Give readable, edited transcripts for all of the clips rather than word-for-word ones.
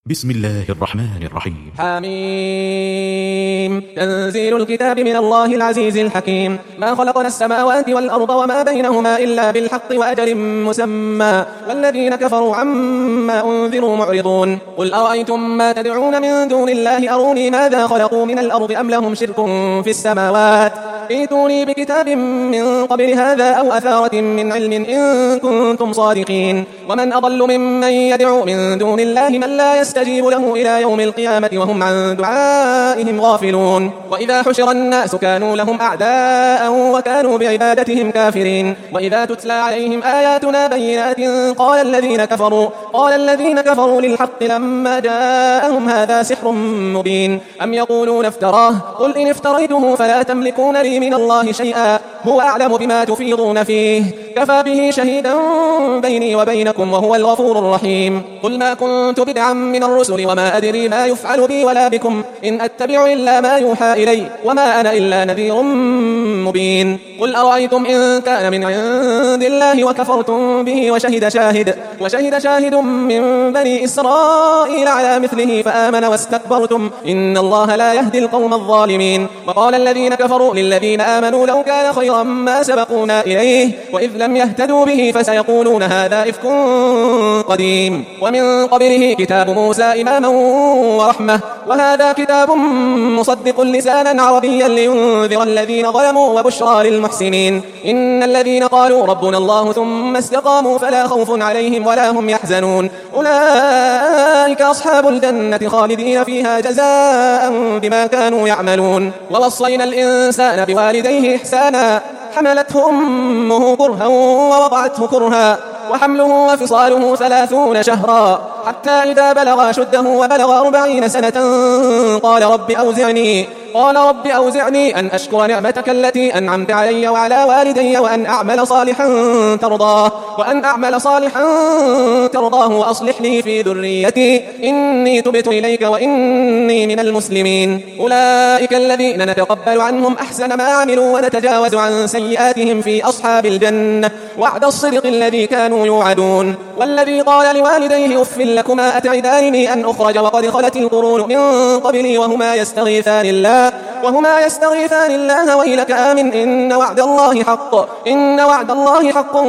بسم الله الرحمن الرحيم. حميم. تنزيل الكتاب من الله العزيز الحكيم. ما خلقنا السماوات والأرض وما بينهما إلا بالحق وأجل مسمى والذين كفروا عما أنذروا معرضون. قل أرأيتم ما تدعون من دون الله أروني ماذا خلقوا من الأرض أم لهم شرك في السماوات ائتوني بكتاب من قبل هذا أو أثارة من علم إن كنتم صادقين. ومن أضل ممن يدعو من دون الله من لا يستجيب له إلى يوم القيامة وهم عن دعائهم غافلون. وإذا حشر الناس كانوا لهم أعداء وكانوا بعبادتهم كافرين. وإذا تتلى عليهم آياتنا بينات قال الذين كفروا للحق لما جاءهم هذا سحر مبين أم يقولون افتراه قل إن افتريته فلا تملكون لي من الله شيئا هو أعلم بما تفيضون فيه كفى به شهيدا بيني وبينكم وهو الغفور الرحيم. قل ما كنت بدعا من الرسل وما أدري ما يفعل بي ولا بكم إن أتبع إلا ما يوحى إلي وما أنا إلا نذير مبين. قل أرأيتم إن كان من عند الله وكفرتم به وشهد شاهد من بني إسرائيل على مثله فآمن واستكبرتم إن الله لا يهدي القوم الظالمين. وقال الذين كفروا للذين آمنوا لو كان خيرا ما سبقونا إليه وإذ لم يهتدوا به فسيقولون هذا إفك قديم. ومن قبله كتاب موسى إماما ورحمة وهذا كتاب مصدق لسانا عربيا لينذر الذين ظلموا وبشرى للمحسنين. إن الذين قالوا ربنا الله ثم استقاموا فلا خوف عليهم ولا هم يحزنون أولئك أصحاب الجنة خالدين فيها جزاء بما كانوا يعملون. ووصينا الإنسان بوالديه إحسانا حملته أمه كرها ووضعته كرها وحمله وفصاله 30 شهرا حتى إذا بلغ أشده وبلغ 40 سنة قال رب أوزعني أن أشكر نعمتك التي أنعمت علي وعلى والدي وأن أعمل صالحا ترضاه وأصلح لي في ذريتي إني تبت إليك وإني من المسلمين. أولئك الذين نتقبل عنهم أحسن ما عملوا ونتجاوز عن سيئاتهم في أصحاب الجنة وعد الصدق الذي كانوا يوعدون. والذي قال لوالديه أف لكما أتعدانني أن أخرج وقد خلت القرون من قبلي وهما يستغيثان الله ويلك آمن إن وعد الله حق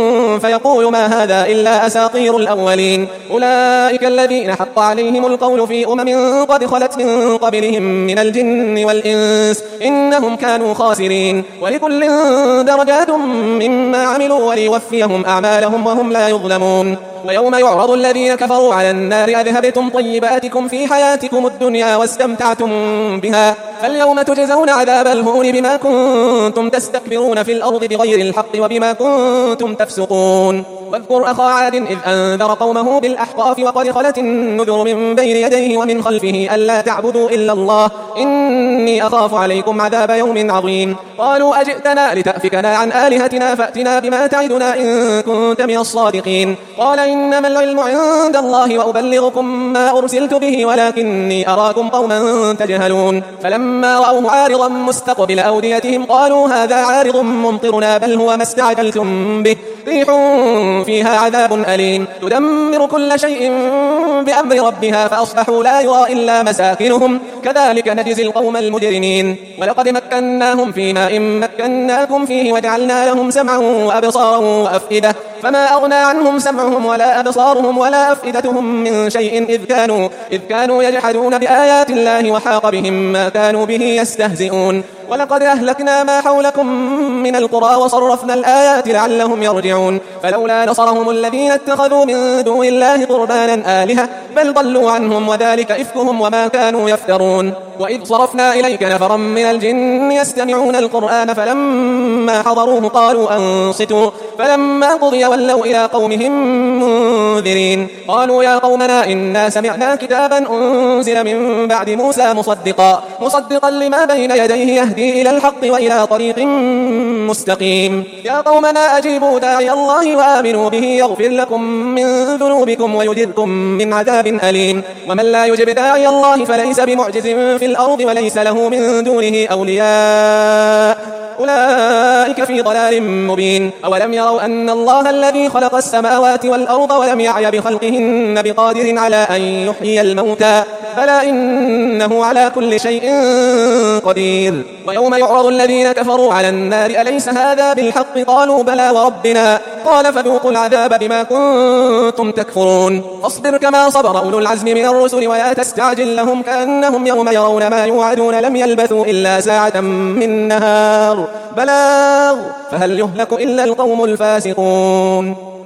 فيقول ما هذا إلا أساطير الأولين. أولئك الذين حق عليهم القول في قد خلت من قبلهم من الجن والإنس إنهم كانوا خاسرين. ولكل درجات مما عملوا وليوفيهم أعمالهم وهم لا يظلمون. ويوم يعرض الذين كفروا على النار أذهبتم طيباتكم في حياتكم الدنيا واستمتعتم بها فاليوم تجزون عذاب الهون بما كنتم تستكبرون في الأرض بغير الحق وبما كنتم تفسقون. واذكر أخا عاد إذ أنذر قومه بالأحقاف وقد خلت النذر من بين يديه ومن خلفه ألا تعبدوا إلا الله إني أخاف عليكم عذاب يوم عظيم. قالوا أجئتنا لتأفكنا عن آلهتنا فأتنا بما تعدنا إن كنت من الصادقين. قال إنما العلم عند الله وأبلغكم ما أرسلت به ولكني أراكم قوما تجهلون. فلما رأوه عارضا مستقبل أوديتهم قالوا هذا عارض ممطرنا بل هو ما استعجلتم به ريح فيها عذاب أليم تدمر كل شيء بأمر ربها فأصبحوا لا يرى إلا مساكنهم كذلك نجزي القوم المجرمين. ولقد مكناهم في ماء مكناكم فيه وجعلنا لهم سمعا وأبصارا وأفئدة فما أغنى عنهم سمعهم ولا أبصارهم ولا أفئدتهم من شيء إذ كانوا يجحدون بآيات الله وحاق بهم ما كانوا به يستهزئون. ولقد أهلكنا ما حولكم من القرى وصرفنا الآيات لعلهم يرجعون. فلولا نصرهم الذين اتخذوا من دون الله قربانا آلهة بل ضلوا عنهم وذلك إفكهم وما كانوا يفترون. وإذ صرفنا إليك نفرا من الجن يستمعون القرآن فلما حضروه قالوا أنصتوا فلما قضي ولوا إلى قومهم منذرين. قالوا يا قومنا إنا سمعنا كتابا أنزل من بعد موسى مصدقا لما بين يديه يهدي إلى الحق وإلى طريق مستقيم. يا قومنا أجيبوا داعي الله وآمنوا به يغفر لكم من ذنوبكم ويجركم من عذاب أليم. ومن لا يجب داعي الله فليس بمعجز في الأرض وليس له من دونه أولياء أولئك في ضلال مبين. أولم يروا أن الله الذي خلق السماوات والأرض ولم يعي بخلقهن بقادر على أن يحيي الموتى بلى إنه على كل شيء قدير. ويوم يعرض الذين كفروا على النار أليس هذا بالحق قالوا بلى وربنا قال فذوقوا العذاب بما كنتم تكفرون. فاصبر كما صبر أولو العزم من الرسل ولا تستعجل لهم كأنهم يوم يرون ما يوعدون لم يلبثوا إلا ساعة من نهار بلاغ فهل يهلك إلا القوم الفاسقون.